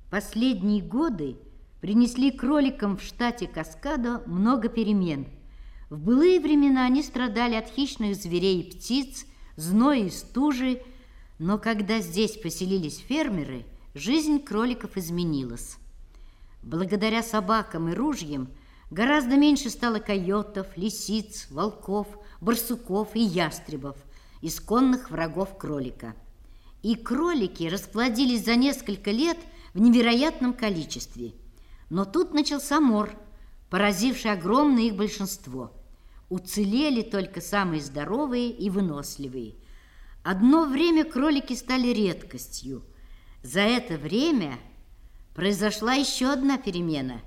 Последние годы принесли кроликам в штате Каскадо много перемен. В былые времена они страдали от хищных зверей и птиц, зноя и стужи, но когда здесь поселились фермеры, жизнь кроликов изменилась. Благодаря собакам и ружьям гораздо меньше стало койотов, лисиц, волков, барсуков и ястребов, исконных врагов кролика. И кролики расплодились за несколько лет в невероятном количестве. Но тут начался мор, поразивший огромное их большинство. Уцелели только самые здоровые и выносливые. Одно время кролики стали редкостью. За это время произошла еще одна перемена.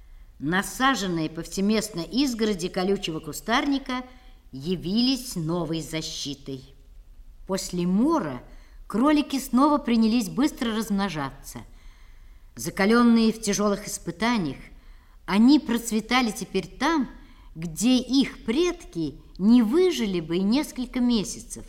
Насаженные повсеместно изгороди колючего кустарника явились новой защитой. После мора кролики снова принялись быстро размножаться. Закаленные в тяжелых испытаниях, они процветали теперь там, где их предки не выжили бы и несколько месяцев.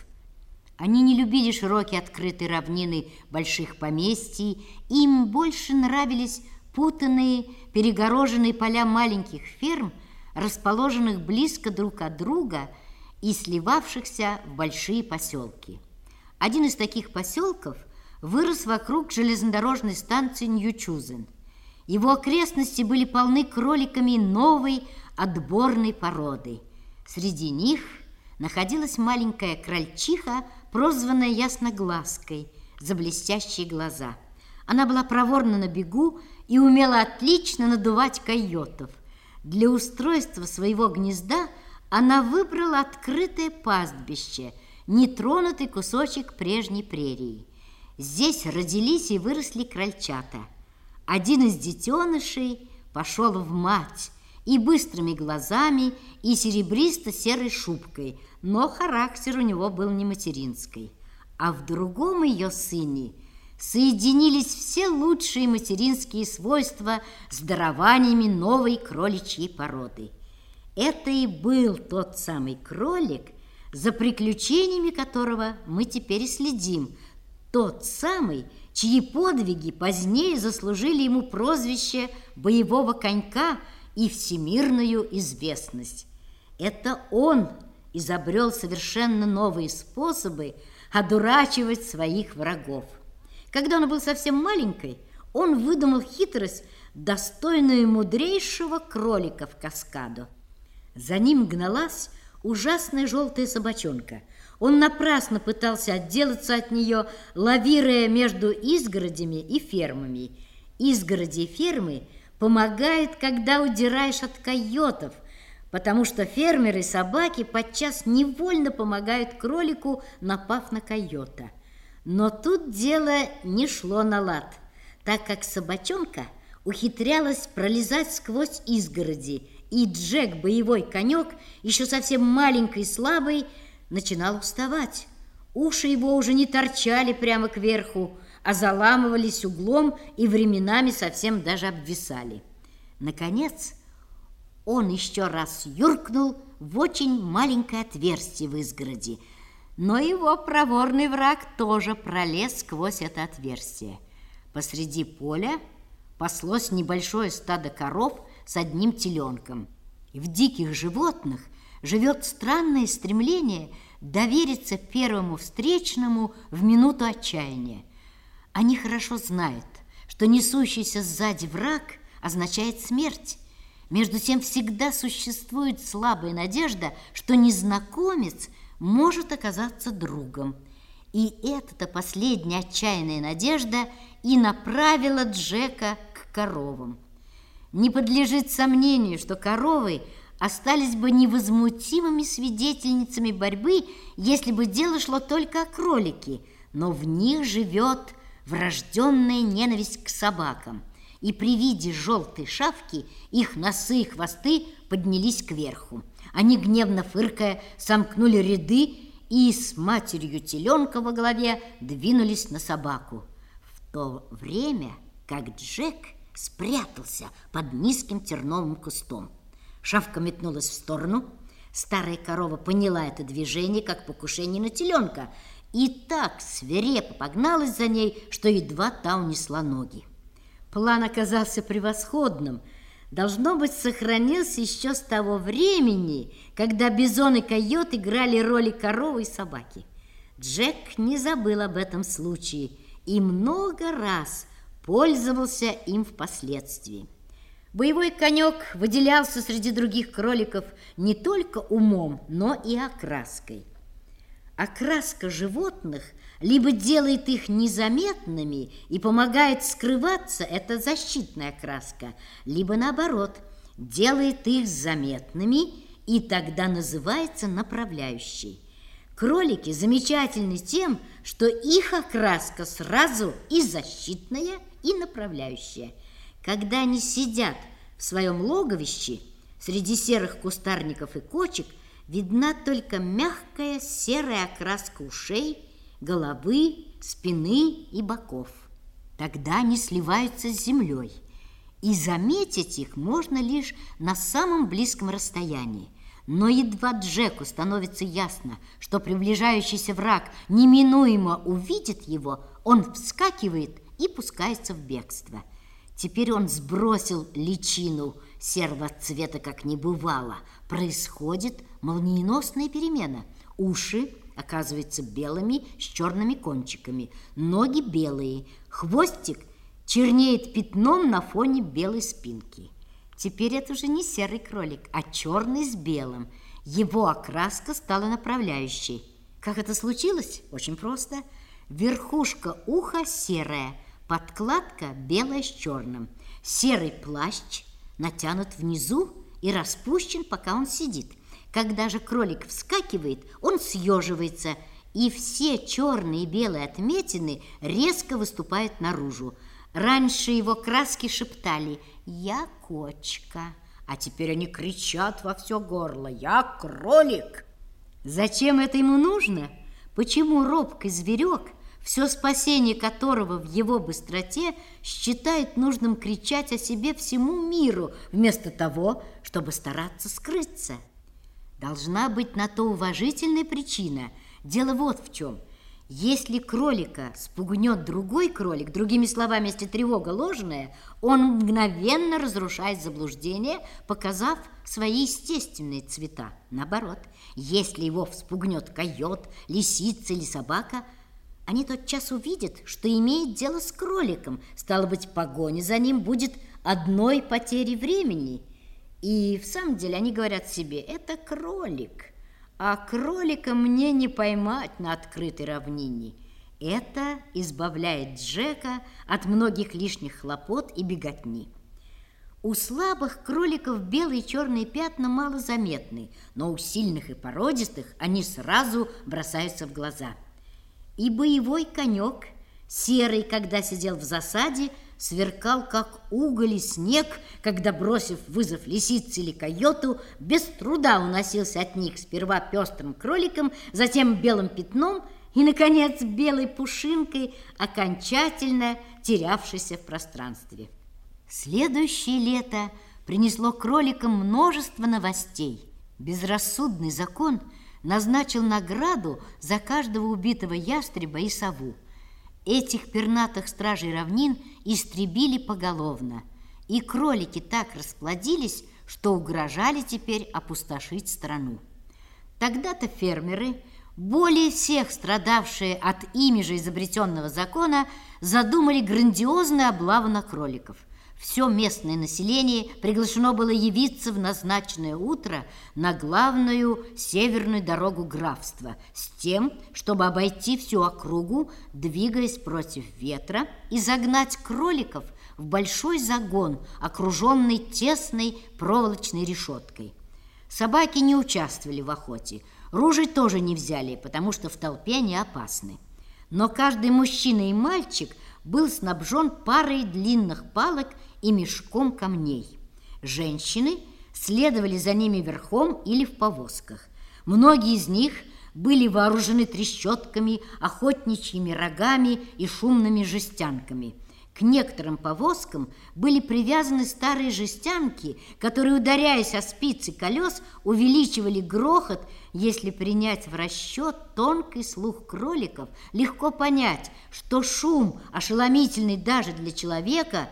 Они не любили широкие открытые равнины больших поместий, им больше нравились путанные, перегороженные поля маленьких ферм, расположенных близко друг от друга и сливавшихся в большие поселки. Один из таких поселков вырос вокруг железнодорожной станции Нью-Чузен. Его окрестности были полны кроликами новой отборной породы. Среди них находилась маленькая крольчиха, прозванная Ясноглазкой за блестящие глаза. Она была проворна на бегу и умела отлично надувать койотов. Для устройства своего гнезда она выбрала открытое пастбище, нетронутый кусочек прежней прерии. Здесь родились и выросли крольчата. Один из детенышей пошел в мать и быстрыми глазами, и серебристо-серой шубкой, но характер у него был не материнский. А в другом ее сыне соединились все лучшие материнские свойства с дарованиями новой кроличьей породы. Это и был тот самый кролик, за приключениями которого мы теперь и следим, тот самый, чьи подвиги позднее заслужили ему прозвище боевого конька и всемирную известность. Это он изобрел совершенно новые способы одурачивать своих врагов. Когда он был совсем маленький, он выдумал хитрость, достойную мудрейшего кролика в Каскадо. За ним гналась ужасная желтая собачонка. Он напрасно пытался отделаться от нее, лавируя между изгородями и фермами. Изгороди и фермы помогают, когда удираешь от койотов, потому что фермеры и собаки подчас невольно помогают кролику, напав на койота. Но тут дело не шло на лад, так как собачонка ухитрялась пролезать сквозь изгороди, и Джек, боевой конек, еще совсем маленький и слабый, начинал уставать. Уши его уже не торчали прямо кверху, а заламывались углом и временами совсем даже обвисали. Наконец, он еще раз юркнул в очень маленькое отверстие в изгороди, но его проворный враг тоже пролез сквозь это отверстие. Посреди поля паслось небольшое стадо коров с одним теленком. И в диких животных живет странное стремление довериться первому встречному в минуту отчаяния. Они хорошо знают, что несущийся сзади враг означает смерть. Между тем всегда существует слабая надежда, что незнакомец может оказаться другом. И эта последняя отчаянная надежда и направила Джека к коровам. Не подлежит сомнению, что коровы остались бы невозмутимыми свидетельницами борьбы, если бы дело шло только о кролике, но в них живет врожденная ненависть к собакам, и при виде желтой шавки их носы и хвосты поднялись кверху. Они, гневно фыркая, сомкнули ряды и с матерью теленка во главе двинулись на собаку, в то время как Джек спрятался под низким терновым кустом. Шавка метнулась в сторону. Старая корова поняла это движение как покушение на теленка и так свирепо погналась за ней, что едва та унесла ноги. План оказался превосходным. Должно быть, сохранился еще с того времени, когда бизон и койот играли роли коровы и собаки. Джек не забыл об этом случае и много раз пользовался им впоследствии. Боевой конек выделялся среди других кроликов не только умом, но и окраской. Окраска животных либо делает их незаметными и помогает скрываться, это защитная окраска, либо наоборот, делает их заметными и тогда называется направляющей. Кролики замечательны тем, что их окраска сразу и защитная, и направляющая. Когда они сидят в своем логовище, среди серых кустарников и кочек видна только мягкая серая окраска ушей, головы, спины и боков. Тогда они сливаются с землей, и заметить их можно лишь на самом близком расстоянии. Но едва Джеку становится ясно, что приближающийся враг неминуемо увидит его, он вскакивает и пускается в бегство. Теперь он сбросил личину серого цвета, как не бывало. Происходит молниеносная перемена. Уши оказываются белыми с черными кончиками, ноги белые, хвостик чернеет пятном на фоне белой спинки. Теперь это уже не серый кролик, а черный с белым. Его окраска стала направляющей. Как это случилось? Очень просто. Верхушка уха серая, подкладка белая с черным. Серый плащ натянут внизу и распущен, пока он сидит. Когда же кролик вскакивает, он съеживается, и все черные и белые отметины резко выступают наружу. Раньше его краски шептали «Я кочка», а теперь они кричат во все горло «Я кролик». Зачем это ему нужно? Почему робкий зверек, все спасение которого в его быстроте, считает нужным кричать о себе всему миру, вместо того, чтобы стараться скрыться? Должна быть на то уважительная причина. Дело вот в чем. Если кролика спугнет другой кролик, другими словами, если тревога ложная, он мгновенно разрушает заблуждение, показав свои естественные цвета. Наоборот, если его вспугнет койот, лисица или собака, они тотчас увидят, что имеет дело с кроликом. Стало быть, погоня за ним будет одной потерей времени. И в самом деле они говорят себе: это кролик, а кролика мне не поймать на открытой равнине. Это избавляет Джека от многих лишних хлопот и беготни. У слабых кроликов белые и черные пятна мало заметны, но у сильных и породистых они сразу бросаются в глаза. И боевой конек, серый, когда сидел в засаде, сверкал, как уголь и снег, когда, бросив вызов лисице или койоту, без труда уносился от них сперва пестрым кроликом, затем белым пятном и, наконец, белой пушинкой, окончательно терявшейся в пространстве. Следующее лето принесло кроликам множество новостей. Безрассудный закон назначил награду за каждого убитого ястреба и сову. Этих пернатых стражей равнин истребили поголовно, и кролики так расплодились, что угрожали теперь опустошить страну. Тогда-то фермеры, более всех страдавшие от ими же изобретенного закона, задумали грандиозную облаву на кроликов. Все местное население приглашено было явиться в назначенное утро на главную северную дорогу графства с тем, чтобы обойти всю округу, двигаясь против ветра, и загнать кроликов в большой загон, окруженный тесной проволочной решеткой. Собаки не участвовали в охоте, ружей тоже не взяли, потому что в толпе они опасны. Но каждый мужчина и мальчик был снабжен парой длинных палок и мешком камней. Женщины следовали за ними верхом или в повозках. Многие из них были вооружены трещотками, охотничьими рогами и шумными жестянками. К некоторым повозкам были привязаны старые жестянки, которые, ударяясь о спицы колес, увеличивали грохот. Если принять в расчет тонкий слух кроликов, легко понять, что шум, ошеломительный даже для человека,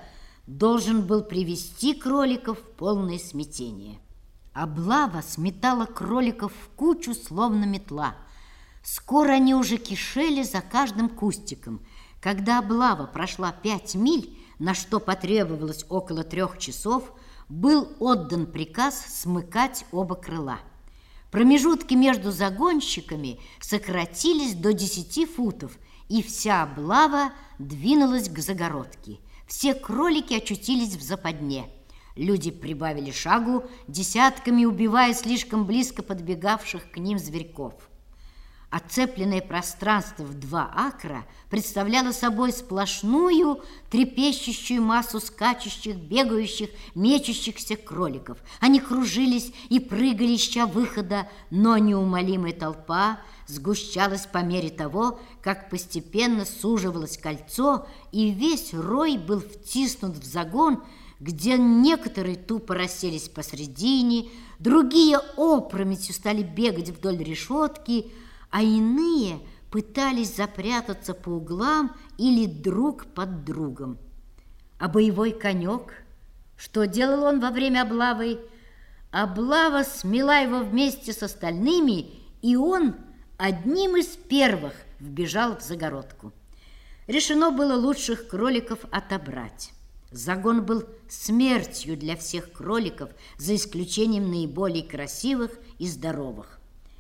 должен был привести кроликов в полное смятение. Облава сметала кроликов в кучу, словно метла. Скоро они уже кишели за каждым кустиком. Когда облава прошла 5 миль, на что потребовалось около 3 часов, был отдан приказ смыкать оба крыла. Промежутки между загонщиками сократились до 10 футов, и вся облава двинулась к загородке. Все кролики очутились в западне. Люди прибавили шагу, десятками убивая слишком близко подбегавших к ним зверьков. Оцепленное пространство в 2 акра представляло собой сплошную трепещущую массу скачущих, бегающих, мечущихся кроликов. Они кружились и прыгали, ища выхода, но неумолимая толпа сгущалась по мере того, как постепенно суживалось кольцо, и весь рой был втиснут в загон, где некоторые тупо расселись посредине, другие опрометью стали бегать вдоль решетки, а иные пытались запрятаться по углам или друг под другом. А боевой конек, что делал он во время облавы? Облава смела его вместе с остальными, и он одним из первых вбежал в загородку. Решено было лучших кроликов отобрать. Загон был смертью для всех кроликов, за исключением наиболее красивых и здоровых.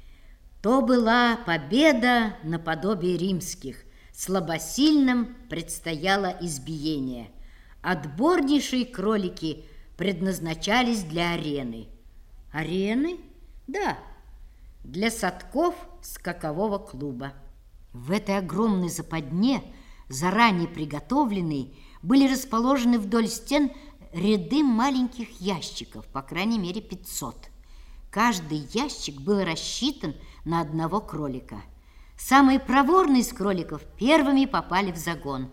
То была победа наподобие римских. Слабосильным предстояло избиение. Отборнейшие кролики предназначались для арены. Арены? Да, для садков скакового клуба. В этой огромной западне, заранее приготовленной, были расположены вдоль стен ряды маленьких ящиков, по крайней мере 500. Каждый ящик был рассчитан на одного кролика. Самые проворные из кроликов первыми попали в загон.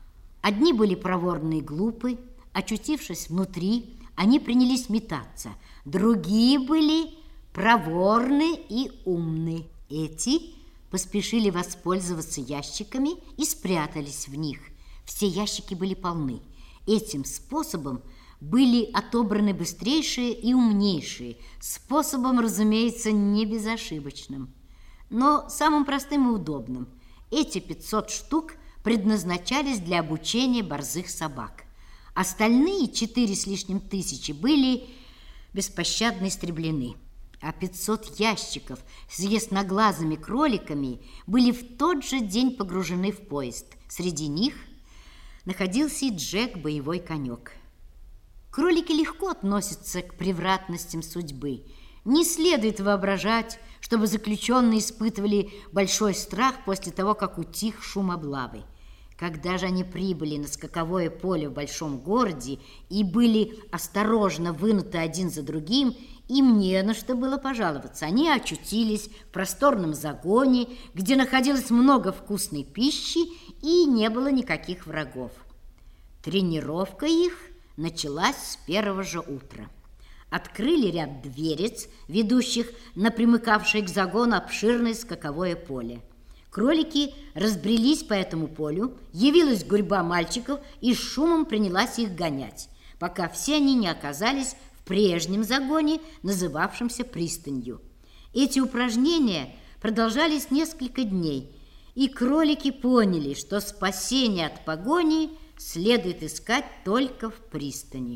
Одни были проворны и глупы, очутившись внутри, они принялись метаться. Другие были проворны и умны. Эти поспешили воспользоваться ящиками и спрятались в них. Все ящики были полны. Этим способом были отобраны быстрейшие и умнейшие, способом, разумеется, не безошибочным, но самым простым и удобным. Эти 500 штук предназначались для обучения борзых собак. Остальные 4 с лишним тысячи были беспощадно истреблены, а 500 ящиков с ясноглазыми кроликами были в тот же день погружены в поезд. Среди них находился и Джек, боевой конек. Кролики легко относятся к превратностям судьбы. Не следует воображать, чтобы заключенные испытывали большой страх после того, как утих шум облавы. Когда же они прибыли на скаковое поле в большом городе и были осторожно вынуты один за другим, им не на что было пожаловаться. Они очутились в просторном загоне, где находилось много вкусной пищи и не было никаких врагов. Тренировка их началась с первого же утра. Открыли ряд дверец, ведущих на примыкавшее к загону обширное скаковое поле. Кролики разбрелись по этому полю, явилась гурьба мальчиков и с шумом принялась их гонять, пока все они не оказались в прежнем загоне, называвшемся пристанью. Эти упражнения продолжались несколько дней, и кролики поняли, что спасение от погони следует искать только в пристани.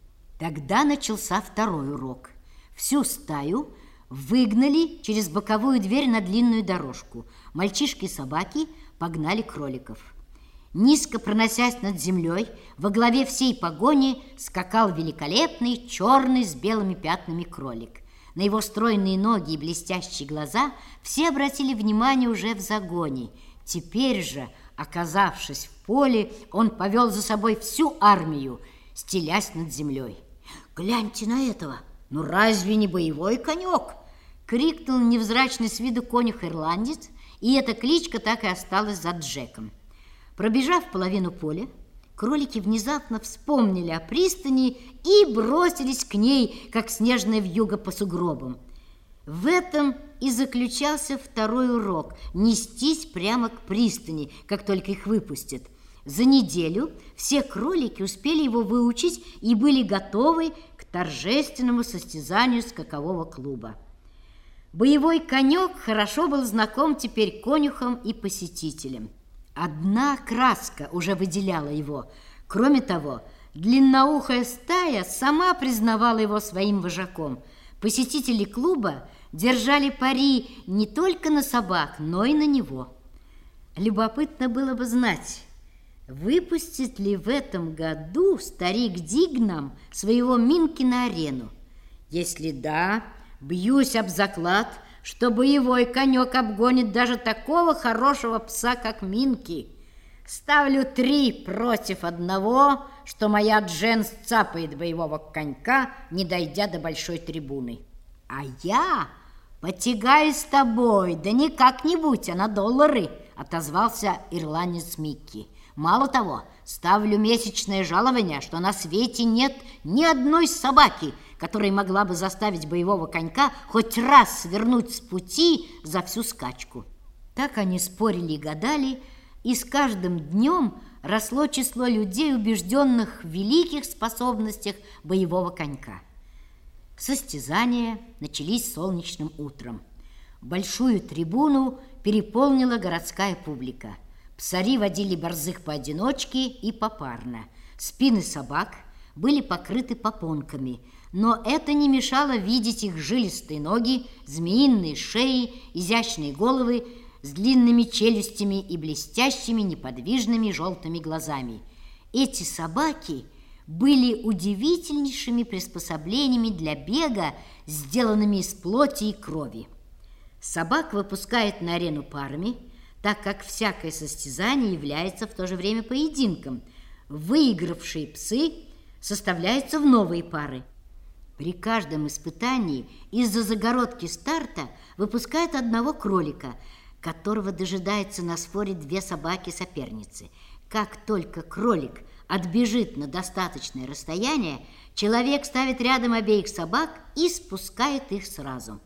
Тогда начался второй урок. Всю стаю выгнали через боковую дверь на длинную дорожку. Мальчишки и собаки погнали кроликов. Низко проносясь над землей, во главе всей погони скакал великолепный черный с белыми пятнами кролик. На его стройные ноги и блестящие глаза все обратили внимание уже в загоне. Теперь же, оказавшись в поле, он повел за собой всю армию, стелясь над землей. «Гляньте на этого! Ну разве не боевой конек?» — крикнул невзрачный с виду конюх-ирландец, и эта кличка так и осталась за Джеком. Пробежав половину поля, кролики внезапно вспомнили о пристани и бросились к ней, как снежная вьюга по сугробам. В этом и заключался второй урок – нестись прямо к пристани, как только их выпустят. За неделю все кролики успели его выучить и были готовы к торжественному состязанию скакового клуба. Боевой конек хорошо был знаком теперь конюхам и посетителям. Одна краска уже выделяла его. Кроме того, длинноухая стая сама признавала его своим вожаком. Посетители клуба держали пари не только на собак, но и на него. Любопытно было бы знать, выпустит ли в этом году старик Дигнам своего Минки на арену. Если да, бьюсь об заклад, что боевой конек обгонит даже такого хорошего пса, как Минки. Ставлю 3 против 1, что моя Джен сцапает боевого конька, не дойдя до большой трибуны. А я потягаюсь с тобой, да не как-нибудь, а на $, отозвался ирландец Микки. Мало того, ставлю месячное жалование, что на свете нет ни одной собаки, которая могла бы заставить боевого конька хоть раз свернуть с пути за всю скачку. Так они спорили и гадали, и с каждым днем росло число людей, убежденных в великих способностях боевого конька. Состязания начались солнечным утром. Большую трибуну переполнила городская публика. Псари водили борзых поодиночке и попарно. Спины собак были покрыты попонками, но это не мешало видеть их жилистые ноги, змеиные шеи, изящные головы с длинными челюстями и блестящими неподвижными желтыми глазами. Эти собаки были удивительнейшими приспособлениями для бега, сделанными из плоти и крови. Собак выпускают на арену парами, так как всякое состязание является в то же время поединком. Выигравшие псы составляются в новые пары. При каждом испытании из-за загородки старта выпускают одного кролика, которого дожидается на сфоре 2 собаки-соперницы. Как только кролик отбежит на достаточное расстояние, человек ставит рядом обеих собак и спускает их сразу.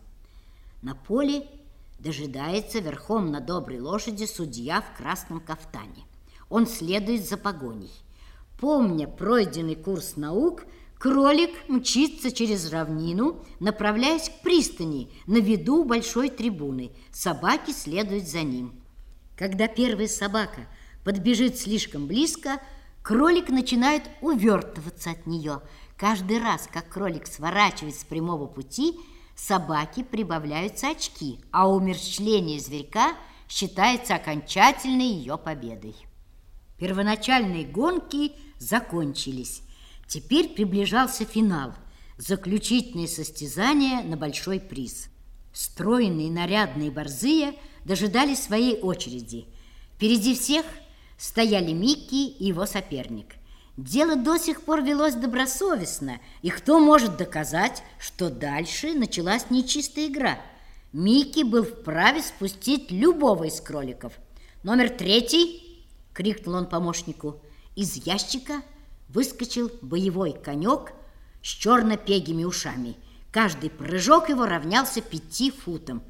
На поле дожидается верхом на доброй лошади судья в красном кафтане. Он следует за погоней. Помня пройденный курс наук, кролик мчится через равнину, направляясь к пристани на виду большой трибуны. Собаки следуют за ним. Когда первая собака подбежит слишком близко, кролик начинает увертываться от нее. Каждый раз, как кролик сворачивает с прямого пути, собаки прибавляются очки, а умерщвление зверька считается окончательной ее победой. Первоначальные гонки закончились. Теперь приближался финал, заключительное состязание на большой приз. Стройные нарядные борзые дожидались своей очереди. Впереди всех стояли Микки и его соперник. Дело до сих пор велось добросовестно, и кто может доказать, что дальше началась нечистая игра? Микки был вправе спустить любого из кроликов. «Номер 3!» – крикнул он помощнику. Из ящика выскочил боевой конек с черно-пегими ушами. Каждый прыжок его равнялся 5 футам.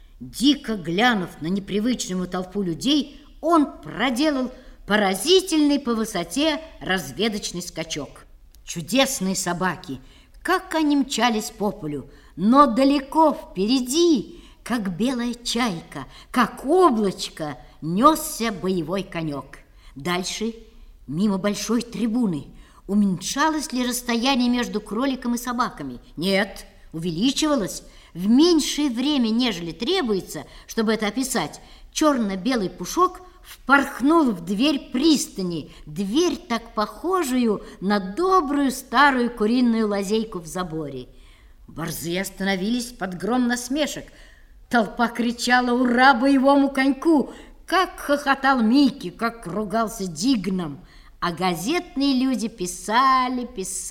Дико глянув на непривычную толпу людей, он проделал поразительный по высоте разведочный скачок. Чудесные собаки, как они мчались по полю, но далеко впереди, как белая чайка, как облачко, несся боевой конек. Дальше, мимо большой трибуны, уменьшалось ли расстояние между кроликом и собаками? Нет, увеличивалось. В меньшее время, нежели требуется, чтобы это описать, черно-белый пушок впорхнул в дверь пристани, дверь, так похожую на добрую старую куриную лазейку в заборе. Борзые остановились под гром насмешек. Толпа кричала «Ура боевому коньку!» Как хохотал Микки, как ругался Дигнам. А газетные люди писали.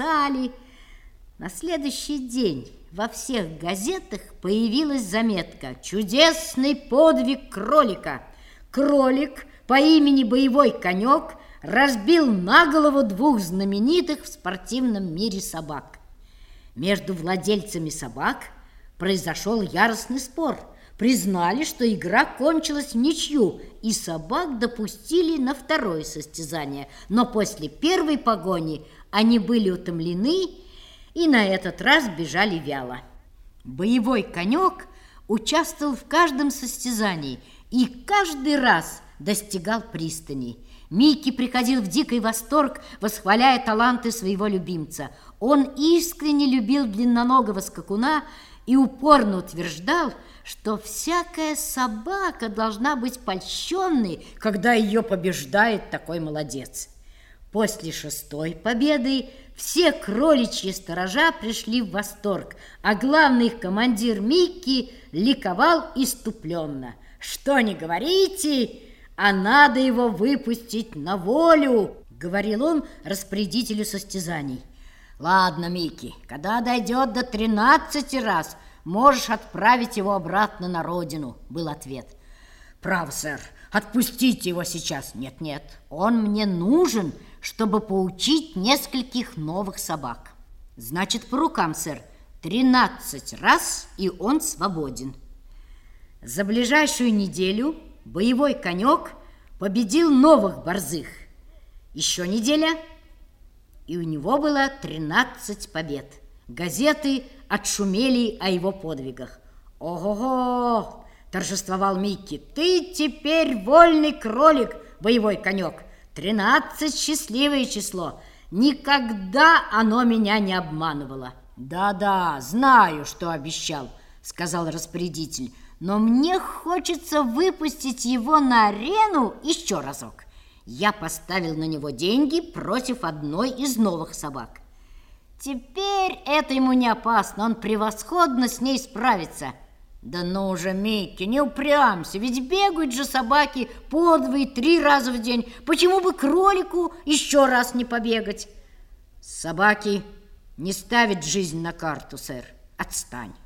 На следующий день во всех газетах появилась заметка «Чудесный подвиг кролика». Кролик по имени Боевой конек разбил на голову 2 знаменитых в спортивном мире собак. Между владельцами собак произошел яростный спор. признали, что игра кончилась в ничью, и собак допустили на второе состязание. Но после первой погони они были утомлены и на этот раз бежали вяло. Боевой конек участвовал в каждом состязании и каждый раз достигал пристани. Микки приходил в дикий восторг, восхваляя таланты своего любимца. Он искренне любил длинноногого скакуна и упорно утверждал, что всякая собака должна быть польщенной, когда ее побеждает такой молодец. После 6-й победы все кроличьи сторожа пришли в восторг, а главный их командир Микки ликовал иступленно. «Что не говорите, а надо его выпустить на волю», — говорил он распорядителю состязаний. «Ладно, Микки, когда дойдет до 13 раз, можешь отправить его обратно на родину», — был ответ. «Право, сэр, отпустите его сейчас». «Нет, он мне нужен, чтобы поучить нескольких новых собак». «Значит, по рукам, сэр, 13 раз, и он свободен». За ближайшую неделю боевой конек победил новых борзых. Еще неделя, и у него было 13 побед. Газеты отшумели о его подвигах. «Ого-го!» – торжествовал Микки. «Ты теперь вольный кролик, боевой конек. 13 – счастливое число. Никогда оно меня не обманывало». «Да, знаю, что обещал», – сказал распорядитель. «Но мне хочется выпустить его на арену еще разок». Я поставил на него деньги против одной из новых собак. Теперь это ему не опасно, он превосходно с ней справится. Да ну уже, Микки, не упрямься, ведь бегают же собаки по 2-3 раза в день. Почему бы кролику еще раз не побегать? Собаки не ставят жизнь на карту, сэр. Отстань.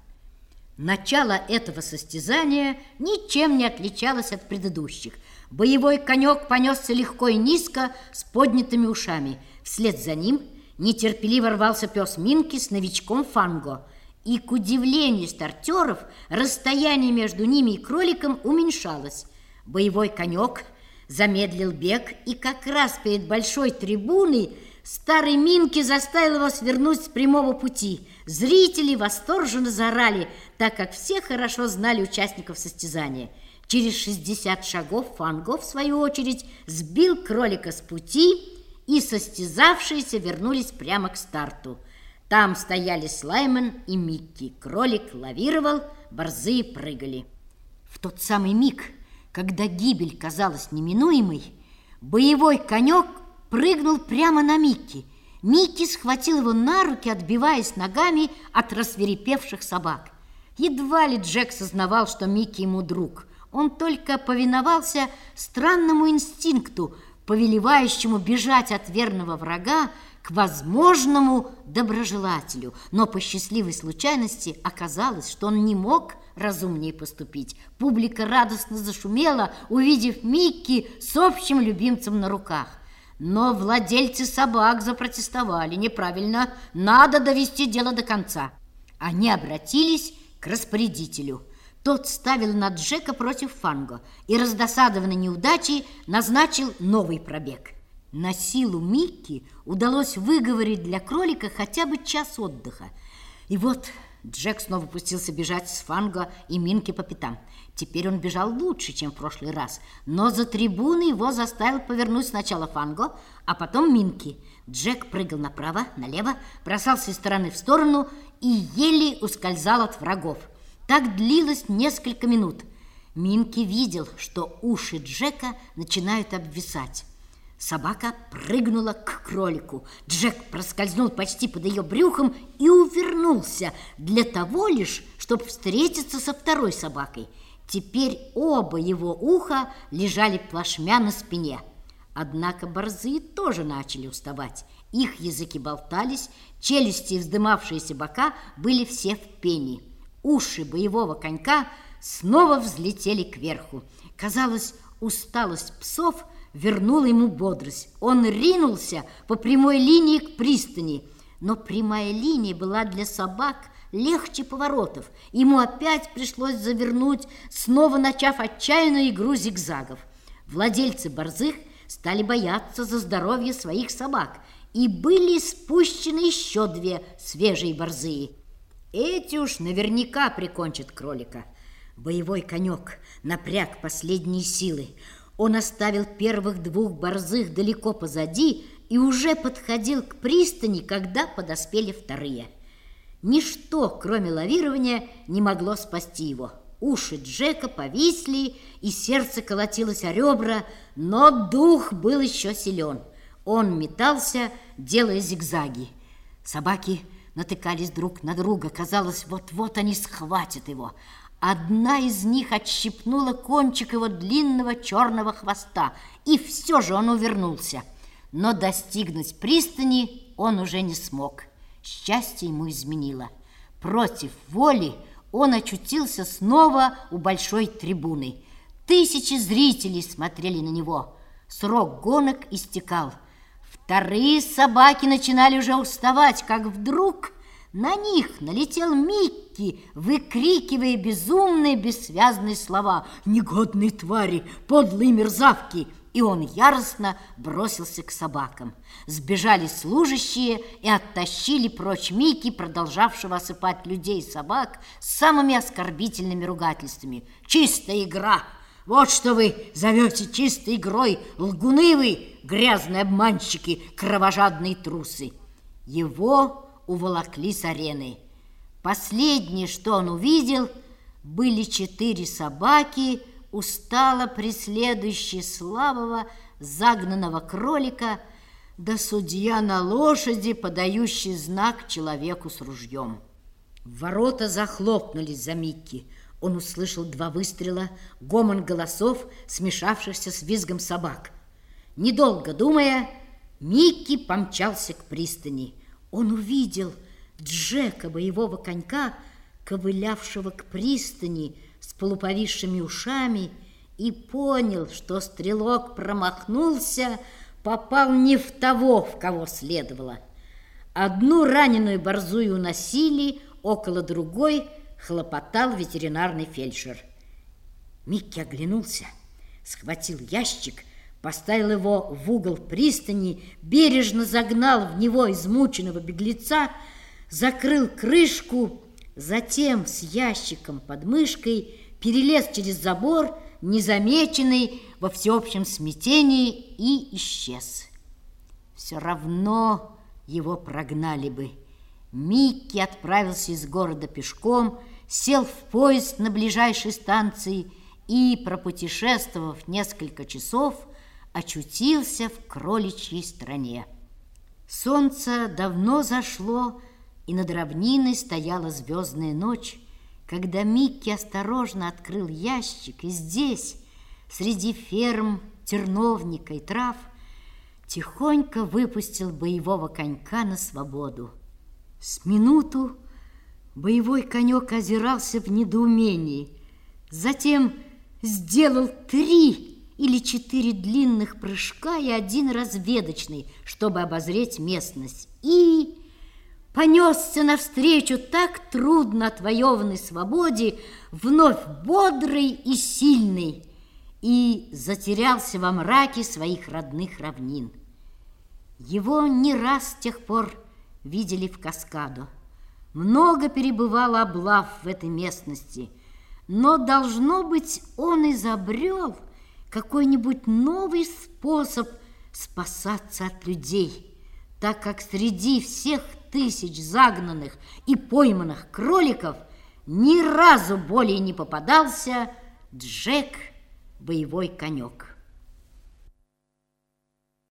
Начало этого состязания ничем не отличалось от предыдущих. Боевой конек понесся легко и низко с поднятыми ушами. Вслед за ним нетерпеливо рвался пес Минки с новичком Фанго. И, к удивлению стартеров, расстояние между ними и кроликом уменьшалось. Боевой конек замедлил бег, и как раз перед большой трибуной старый Минки заставил его свернуть с прямого пути. Зрители восторженно заорали, так как все хорошо знали участников состязания. Через 60 шагов Фанго, в свою очередь, сбил кролика с пути, и состязавшиеся вернулись прямо к старту. Там стояли Слайман и Микки. Кролик лавировал, борзые прыгали. В тот самый миг, когда гибель казалась неминуемой, боевой конек прыгнул прямо на Микки. Микки схватил его на руки, отбиваясь ногами от рассвирепевших собак. Едва ли Джек сознавал, что Микки ему друг. Он только повиновался странному инстинкту, повелевающему бежать от верного врага к возможному доброжелателю. Но по счастливой случайности оказалось, что он не мог разумнее поступить. Публика радостно зашумела, увидев Микки с общим любимцем на руках. Но владельцы собак запротестовали. Неправильно, надо довести дело до конца. Они обратились к распорядителю. Тот ставил на Джека против Фанго и, раздосадованный неудачей, назначил новый пробег. На силу Микки удалось выговорить для кролика хотя бы час отдыха. И вот Джек снова пустился бежать с Фанго и Минки по пятам. Теперь он бежал лучше, чем в прошлый раз, но за трибуной его заставил повернуть сначала Фанго, а потом Минки. Джек прыгал направо, налево, бросался из стороны в сторону и еле ускользал от врагов. Так длилось несколько минут. Минки видел, что уши Джека начинают обвисать. Собака прыгнула к кролику. Джек проскользнул почти под ее брюхом и увернулся для того лишь, чтобы встретиться со второй собакой. Теперь оба его уха лежали плашмя на спине. Однако борзые тоже начали уставать. Их языки болтались, челюсти и вздымавшиеся бока были все в пене. Уши боевого конька снова взлетели кверху. Казалось, усталость псов вернула ему бодрость. Он ринулся по прямой линии к пристани. Но прямая линия была для собак легче поворотов. Ему опять пришлось завернуть, снова начав отчаянную игру зигзагов. Владельцы борзых стали бояться за здоровье своих собак, и были спущены еще 2 свежие борзые. Эти уж наверняка прикончат кролика. Боевой конек напряг последние силы. Он оставил первых 2 борзых далеко позади и уже подходил к пристани, когда подоспели вторые. Ничто, кроме лавирования, не могло спасти его. Уши Джека повисли, и сердце колотилось о ребра, но дух был еще силен. Он метался, делая зигзаги. Собаки натыкались друг на друга. Казалось, вот-вот они схватят его. Одна из них отщипнула кончик его длинного черного хвоста, и все же он увернулся. Но достигнуть пристани он уже не смог. Счастье ему изменило. Против воли он очутился снова у большой трибуны. Тысячи зрителей смотрели на него. Срок гонок истекал. Вторые собаки начинали уже уставать, как вдруг на них налетел Микки, выкрикивая безумные, бессвязные слова: «Негодные твари, подлые мерзавки!» И он яростно бросился к собакам. Сбежали служащие и оттащили прочь Микки, продолжавшего осыпать людей и собак самыми оскорбительными ругательствами. «Чистая игра! Вот что вы зовете чистой игрой! Лгуны вы, грязные обманщики, кровожадные трусы!» Его уволокли с арены. Последнее, что он увидел, были 4 собаки, устало преследующие слабого загнанного кролика, да судья на лошади, подающий знак человеку с ружьем. Ворота захлопнулись за Микки. Он услышал 2 выстрела, гомон голосов, смешавшихся с визгом собак. Недолго думая, Микки помчался к пристани. Он увидел Джека, боевого конька, ковылявшего к пристани с полуповисшими ушами, и понял, что стрелок промахнулся, попал не в того, в кого следовало. Одну раненую борзую уносили, около другой хлопотал ветеринарный фельдшер. Микки оглянулся, схватил ящик, поставил его в угол пристани, бережно загнал в него измученного беглеца, закрыл крышку, затем с ящиком под мышкой перелез через забор, незамеченный во всеобщем смятении, и исчез. Все равно его прогнали бы. Микки отправился из города пешком, сел в поезд на ближайшей станции и, пропутешествовав несколько часов, очутился в кроличьей стране. Солнце давно зашло, и над равниной стояла звездная ночь, когда Микки осторожно открыл ящик, и здесь, среди ферм, терновника и трав, тихонько выпустил боевого конька на свободу. С минуту боевой конек озирался в недоумении, затем сделал 3 или 4 длинных прыжка и 1 разведочный, чтобы обозреть местность, и понесся навстречу так трудно отвоеванной свободе, вновь бодрый и сильный, и затерялся во мраке своих родных равнин. Его не раз с тех пор видели в Каскадо. Много перебывало облав в этой местности, но, должно быть, он изобрел какой-нибудь новый способ спасаться от людей, так как среди всех 1000 загнанных и пойманных кроликов ни разу более не попадался Джек, боевой конек.